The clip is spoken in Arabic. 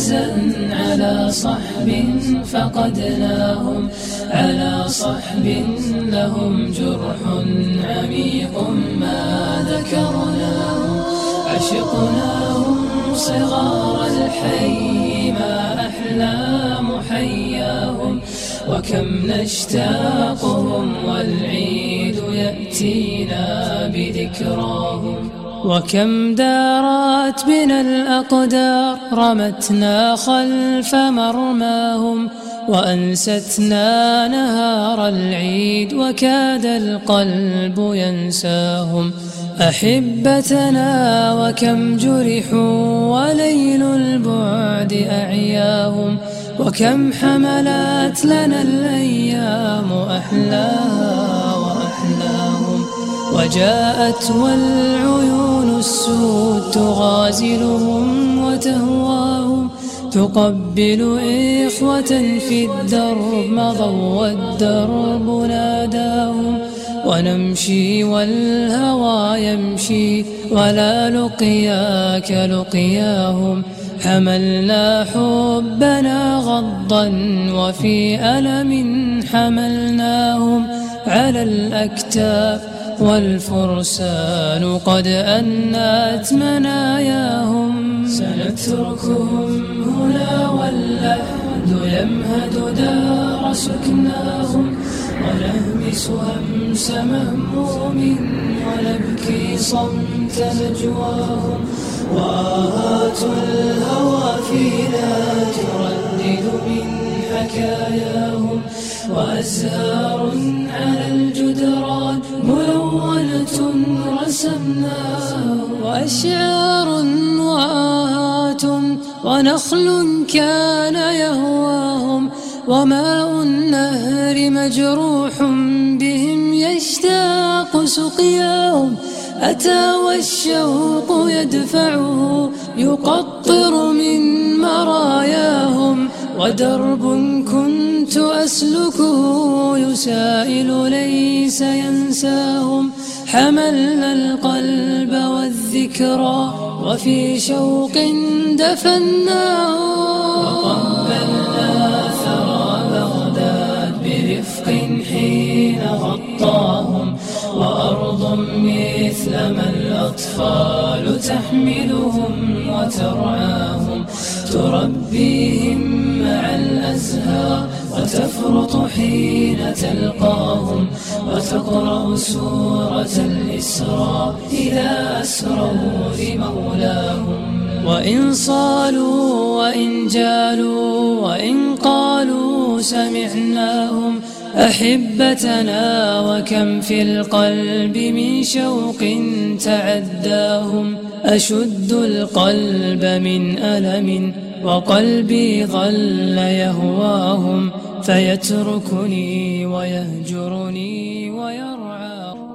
تحزن على صحب فقدناهم، على صحب لهم جرح عميق ما ذكرناهم. عشقناهم صغار الحي ما أحلى محياهم، وكم نشتاقهم والعيد يأتينا بذكراهم. وكم دارت بنا الأقدار رمتنا خلف مرماهم، وأنستنا نهار العيد وكاد القلب ينساهم. أحبتنا وكم جرحوا وليل البعد أعياهم، وكم حملت لنا الأيام أحلاها وأحلاهم. وجاءت والعيون السود تغازلهم وتهواهم، تقبل إخوة في الدرب مضوا والدرب ناداهم. ونمشي والهوى يمشي ولا لقياك لقياهم، حملنا حبنا غضا وفي ألم حملناهم على الأكتاف، والفرسان قد أنت مناياهم. سنتركهم هنا واللحد يمهد دار سكناهم، ونهمس همس مهموم ونبكي صمت نجواهم. وآهات الهوى فينا تردد من حكاياهم، وأزهار على الجدران ملونة رسمناها، وأشعار وآهات ونخل كان يهواهم، وماء النهر مجروح بهم يشتاق سقياهم. أتى والشوق يدفعه يقطر من مراياهم، ودرب كنت أسلكه يسائل ليس ينساهم. حملنا القلب والذكرى وفي شوق دفناه، وقبلنا ثرى بغداد برفق حين غطاهم. وأرض مثل ما الأطفال تحملهم وترعاهم، تربيهم مع الأزهار وتفرط حين تلقاهم، وتقرأ سورة الإسراء إذا أسروا لمولاهم. وإن صالوا وإن جالوا وإن قالوا سمعناهم أحبتنا، وكم في القلب من شوق تعداهم. أشد القلب من ألم وقلبي ظل يهواهم، فيتركني ويهجرني ويرعاهم.